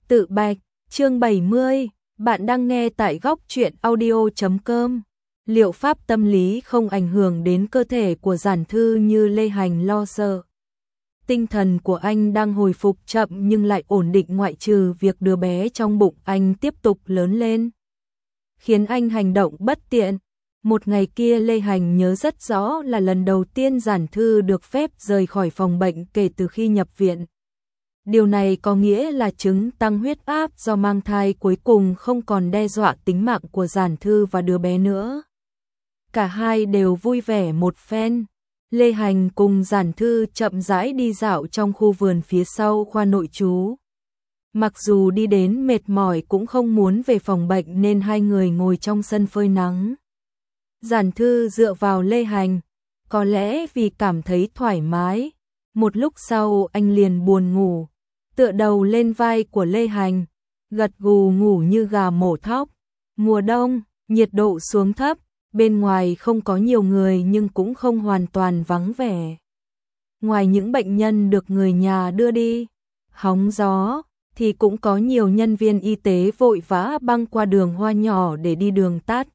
Tự bạch, chương 70, bạn đang nghe tại góc truyện audio.com. Liệu pháp tâm lý không ảnh hưởng đến cơ thể của Giản Thư như Lê Hành lo sợ. Tinh thần của anh đang hồi phục chậm nhưng lại ổn định, ngoại trừ việc đứa bé trong bụng anh tiếp tục lớn lên, khiến anh hành động bất tiện. Một ngày kia Lê Hành nhớ rất rõ là lần đầu tiên Giản Thư được phép rời khỏi phòng bệnh kể từ khi nhập viện. Điều này có nghĩa là chứng tăng huyết áp do mang thai cuối cùng không còn đe dọa tính mạng của Giản Thư và đứa bé nữa. Cả hai đều vui vẻ một phen. Lê Hành cùng Giản Thư chậm rãi đi dạo trong khu vườn phía sau khoa nội trú. Mặc dù đi đến mệt mỏi cũng không muốn về phòng bệnh nên hai người ngồi trong sân phơi nắng. Giản Thư dựa vào Lê Hành, có lẽ vì cảm thấy thoải mái. Một lúc sau anh liền buồn ngủ, tựa đầu lên vai của Lê Hành, gật gù ngủ như gà mổ thóc. Mùa đông, nhiệt độ xuống thấp, bên ngoài không có nhiều người nhưng cũng không hoàn toàn vắng vẻ. Ngoài những bệnh nhân được người nhà đưa đi hóng gió, thì cũng có nhiều nhân viên y tế vội vã băng qua đường hoa nhỏ để đi đường tắt.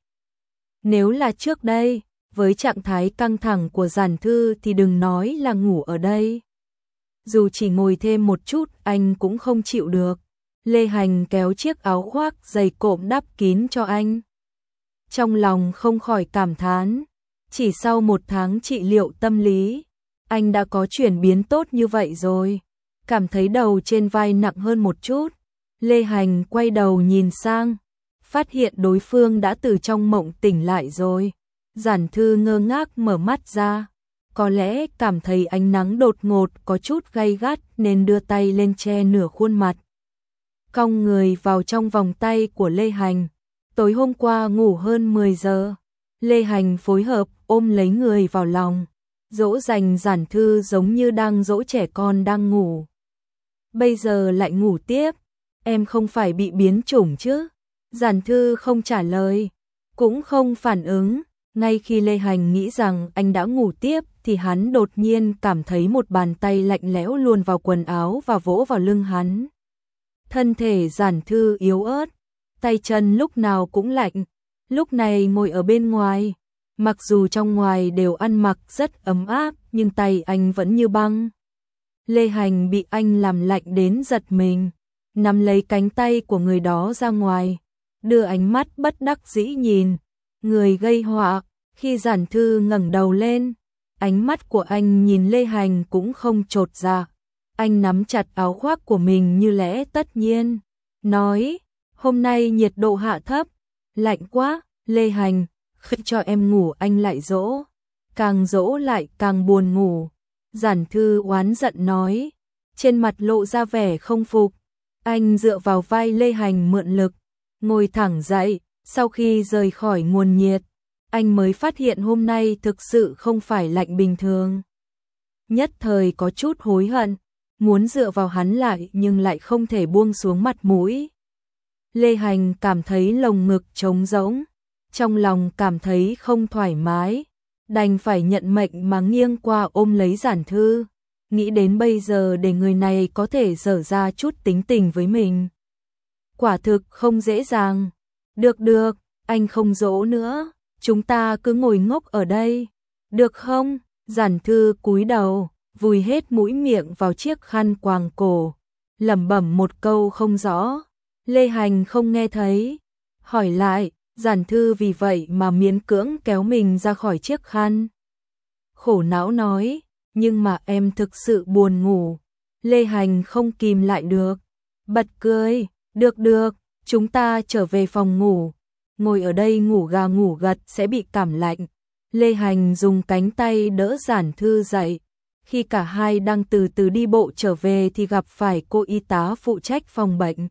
Nếu là trước đây, với trạng thái căng thẳng của Giản Thư thì đừng nói là ngủ ở đây. Dù chỉ ngồi thêm một chút anh cũng không chịu được. Lê Hành kéo chiếc áo khoác dày cộm đắp kín cho anh. Trong lòng không khỏi cảm thán, chỉ sau 1 tháng trị liệu tâm lý, anh đã có chuyển biến tốt như vậy rồi. Cảm thấy đầu trên vai nặng hơn một chút, Lê Hành quay đầu nhìn sang, phát hiện đối phương đã từ trong mộng tỉnh lại rồi. Giản Thư ngơ ngác mở mắt ra, có lẽ cảm thấy ánh nắng đột ngột có chút gay gắt nên đưa tay lên che nửa khuôn mặt. Cong người vào trong vòng tay của Lê Hành. Tối hôm qua ngủ hơn 10 giờ. Lê Hành phối hợp ôm lấy người vào lòng, dỗ dành Giản Thư giống như đang dỗ trẻ con đang ngủ. Bây giờ lại ngủ tiếp, em không phải bị biến chủng chứ? Giản Thư không trả lời, cũng không phản ứng. Ngay khi Lê Hành nghĩ rằng anh đã ngủ tiếp thì hắn đột nhiên cảm thấy một bàn tay lạnh lẽo luồn vào quần áo và vỗ vào lưng hắn. Thân thể Giản Thư yếu ớt, tay chân lúc nào cũng lạnh, lúc này ngồi ở bên ngoài. Mặc dù trong ngoài đều ăn mặc rất ấm áp nhưng tay anh vẫn như băng. Lê Hành bị anh làm lạnh đến giật mình, nắm lấy cánh tay của người đó ra ngoài, đưa ánh mắt bất đắc dĩ nhìn người gây họa. Khi Giản Thư ngẩng đầu lên, ánh mắt của anh nhìn Lê Hành cũng không chột dạ. Anh nắm chặt áo khoác của mình như lẽ tất nhiên, nói, hôm nay nhiệt độ hạ thấp, lạnh quá. Lê Hành, cho em ngủ. Anh lại dỗ, càng dỗ lại càng buồn ngủ. Giản Thư oán giận nói, trên mặt lộ ra vẻ không phục. Anh dựa vào vai Lê Hành mượn lực, ngồi thẳng dậy. Sau khi rời khỏi nguồn nhiệt, anh mới phát hiện hôm nay thực sự không phải lạnh bình thường. Nhất thời có chút hối hận, muốn dựa vào hắn lại nhưng lại không thể buông xuống mặt mũi. Lê Hành cảm thấy lồng ngực trống rỗng, trong lòng cảm thấy không thoải mái, đành phải nhận mệnh mà nghiêng qua ôm lấy Giản Thư. Nghĩ đến bây giờ để người này có thể dở ra chút tính tình với mình, quả thực không dễ dàng. Được, anh không dỗ nữa, chúng ta cứ ngồi ngốc ở đây, được không? Giản Thư cúi đầu, vùi hết mũi miệng vào chiếc khăn quàng cổ, lẩm bẩm một câu không rõ. Lê Hành không nghe thấy, hỏi lại. Giản Thư vì vậy mà miễn cưỡng kéo mình ra khỏi chiếc khăn, khổ não nói, nhưng mà em thực sự buồn ngủ. Lê Hành không kìm lại được, bật cười, được, chúng ta trở về phòng ngủ, ngồi ở đây ngủ gà ngủ gật sẽ bị cảm lạnh. Lê Hành dùng cánh tay đỡ Giản Thư dậy. Khi cả hai đang từ từ đi bộ trở về thì gặp phải cô y tá phụ trách phòng bệnh.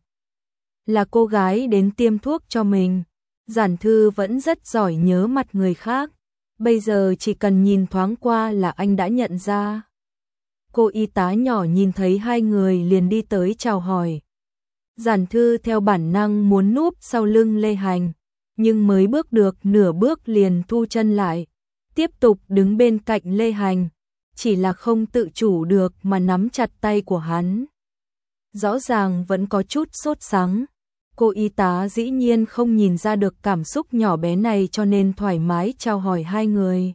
Là cô gái đến tiêm thuốc cho mình. Giản Thư vẫn rất giỏi nhớ mặt người khác, bây giờ chỉ cần nhìn thoáng qua là anh đã nhận ra. Cô y tá nhỏ nhìn thấy hai người liền đi tới chào hỏi. Giản Thư theo bản năng muốn núp sau lưng Lê Hành, nhưng mới bước được nửa bước liền thu chân lại, tiếp tục đứng bên cạnh Lê Hành, chỉ là không tự chủ được mà nắm chặt tay của hắn. rõ ràng vẫn có chút sốt sắng. Cô y tá dĩ nhiên không nhìn ra được cảm xúc nhỏ bé này cho nên thoải mái chào hỏi hai người.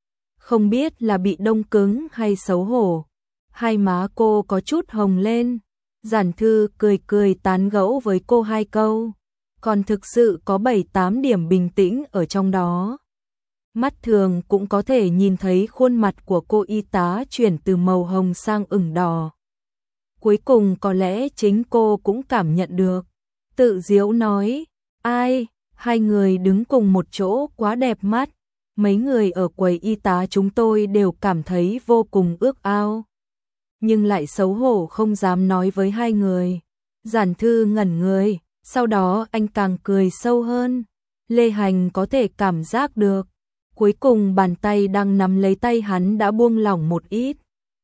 Không biết là bị đông cứng hay xấu hổ. Hai má cô có chút hồng lên. Giản Thư cười cười tán gẫu với cô hai câu. Còn thực sự có 7-8 điểm bình tĩnh ở trong đó. Mắt thường cũng có thể nhìn thấy khuôn mặt của cô y tá chuyển từ màu hồng sang ửng đỏ. Cuối cùng có lẽ chính cô cũng cảm nhận được. Tự giễu nói, ai, hai người đứng cùng một chỗ quá đẹp mắt. Mấy người ở quầy y tá chúng tôi đều cảm thấy vô cùng ước ao. Nhưng lại xấu hổ không dám nói với hai người. Giản Thư ngẩn người, sau đó anh càng cười sâu hơn. Lê Hành có thể cảm giác được. Cuối cùng bàn tay đang nắm lấy tay hắn đã buông lỏng một ít.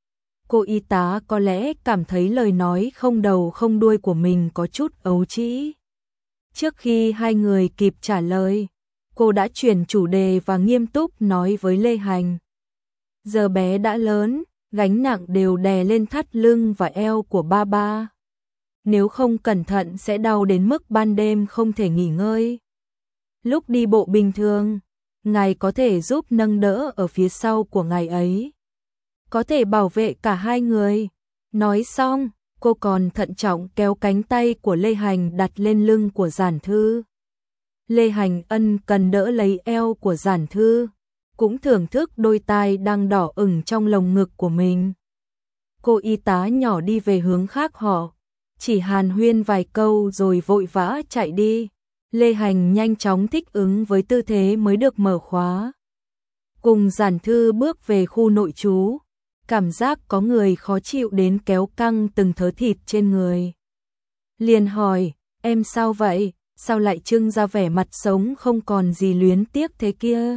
Cô y tá có lẽ cảm thấy lời nói không đầu không đuôi của mình có chút ấu trĩ. Trước khi hai người kịp trả lời, cô đã chuyển chủ đề và nghiêm túc nói với Lê Hành. Giờ bé đã lớn, gánh nặng đều đè lên thắt lưng và eo của ba ba. Nếu không cẩn thận sẽ đau đến mức ban đêm không thể nghỉ ngơi. Lúc đi bộ bình thường, ngài có thể giúp nâng đỡ ở phía sau của ngài ấy. Có thể bảo vệ cả hai người. Nói xong, cô còn thận trọng kéo cánh tay của Lê Hành đặt lên lưng của Giản Thư. Lê Hành ân cần đỡ lấy eo của Giản Thư, cũng thưởng thức đôi tai đang đỏ ửng trong lồng ngực của mình. Cô y tá nhỏ đi về hướng khác họ, chỉ hàn huyên vài câu rồi vội vã chạy đi. Lê Hành nhanh chóng thích ứng với tư thế mới được mở khóa. Cùng Giản Thư bước về khu nội trú, cảm giác có người khó chịu đến kéo căng từng thớ thịt trên người. Liền hỏi, em sao vậy? Sao lại trưng ra vẻ mặt sống không còn gì luyến tiếc thế kia?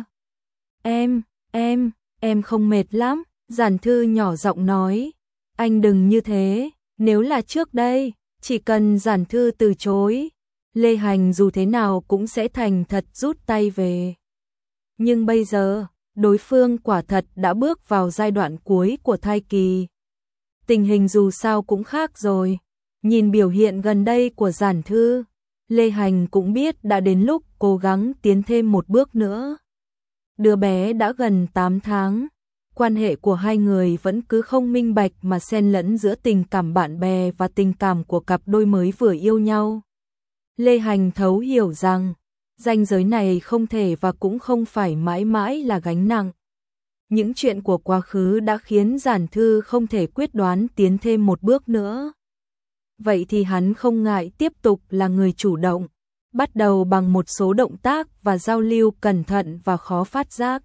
Em không mệt lắm, Giản Thư nhỏ giọng nói. Anh đừng như thế, nếu là trước đây, chỉ cần Giản Thư từ chối, Lê Hành dù thế nào cũng sẽ thành thật rút tay về. Nhưng bây giờ, đối phương quả thật đã bước vào giai đoạn cuối của thai kỳ. Tình hình dù sao cũng khác rồi. Nhìn biểu hiện gần đây của Giản Thư, Lê Hành cũng biết đã đến lúc cố gắng tiến thêm một bước nữa. Đứa bé đã gần 8 tháng, quan hệ của hai người vẫn cứ không minh bạch mà xen lẫn giữa tình cảm bạn bè và tình cảm của cặp đôi mới vừa yêu nhau. Lê Hành thấu hiểu rằng, ranh giới này không thể và cũng không phải mãi mãi là gánh nặng. Những chuyện của quá khứ đã khiến Giản Thư không thể quyết đoán tiến thêm một bước nữa. Vậy thì hắn không ngại tiếp tục là người chủ động, bắt đầu bằng một số động tác và giao lưu cẩn thận và khó phát giác.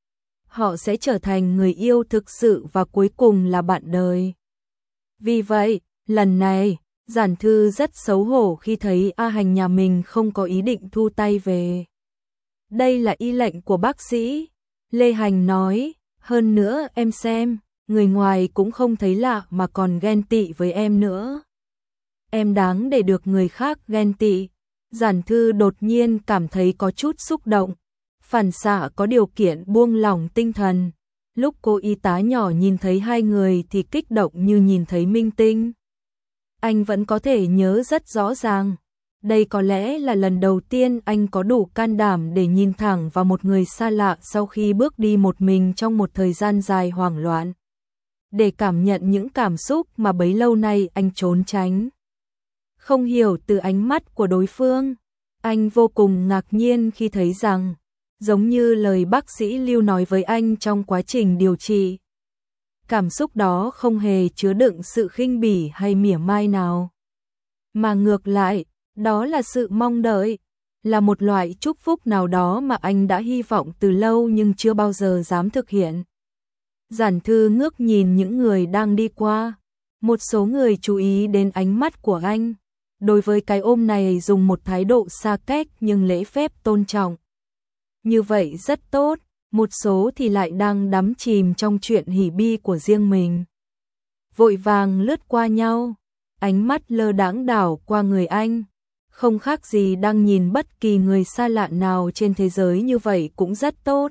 Họ sẽ trở thành người yêu thực sự và cuối cùng là bạn đời. Vì vậy, lần này, Giản Thư rất xấu hổ khi thấy A Hành nhà mình không có ý định thu tay về. Đây là y lệnh của bác sĩ, Lê Hành nói, hơn nữa em xem, người ngoài cũng không thấy lạ mà còn ghen tị với em nữa. Em đáng để được người khác ghen tị. Giản Thư đột nhiên cảm thấy có chút xúc động, phản xạ có điều kiện buông lỏng tinh thần. Lúc cô y tá nhỏ nhìn thấy hai người thì kích động như nhìn thấy minh tinh. Anh vẫn có thể nhớ rất rõ ràng. Đây có lẽ là lần đầu tiên anh có đủ can đảm để nhìn thẳng vào một người xa lạ sau khi bước đi một mình trong một thời gian dài hoảng loạn. Để cảm nhận những cảm xúc mà bấy lâu nay anh trốn tránh. Không hiểu từ ánh mắt của đối phương, anh vô cùng ngạc nhiên khi thấy rằng, giống như lời bác sĩ Lưu nói với anh trong quá trình điều trị, cảm xúc đó không hề chứa đựng sự khinh bỉ hay mỉa mai nào. Mà ngược lại, đó là sự mong đợi, là một loại chúc phúc nào đó mà anh đã hy vọng từ lâu nhưng chưa bao giờ dám thực hiện. Giản Thư ngước nhìn những người đang đi qua, một số người chú ý đến ánh mắt của anh. Đối với cái ôm này dùng một thái độ xa cách nhưng lễ phép tôn trọng. Như vậy rất tốt, một số thì lại đang đắm chìm trong chuyện hỉ bi của riêng mình. Vội vàng lướt qua nhau, ánh mắt lơ đãng đảo qua người anh. Không khác gì đang nhìn bất kỳ người xa lạ nào trên thế giới, như vậy cũng rất tốt.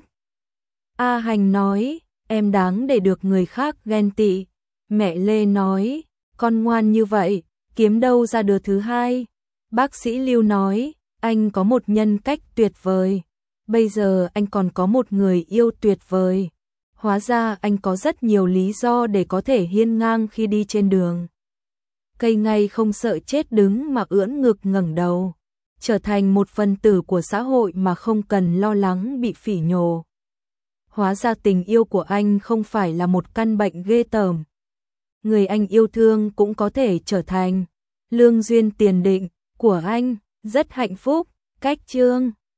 A Hành nói, em đáng để được người khác ghen tị. Mẹ Lê nói, con ngoan như vậy, kiếm đâu ra đứa thứ hai. Bác sĩ Lưu nói, anh có một nhân cách tuyệt vời. Bây giờ anh còn có một người yêu tuyệt vời. Hóa ra anh có rất nhiều lý do để có thể hiên ngang khi đi trên đường. Cây ngay không sợ chết đứng mà ưỡn ngực ngẩng đầu. Trở thành một phần tử của xã hội mà không cần lo lắng bị phỉ nhổ. Hóa ra tình yêu của anh không phải là một căn bệnh ghê tởm. Người anh yêu thương cũng có thể trở thành lương duyên tiền định của anh. Rất hạnh phúc. Cách chương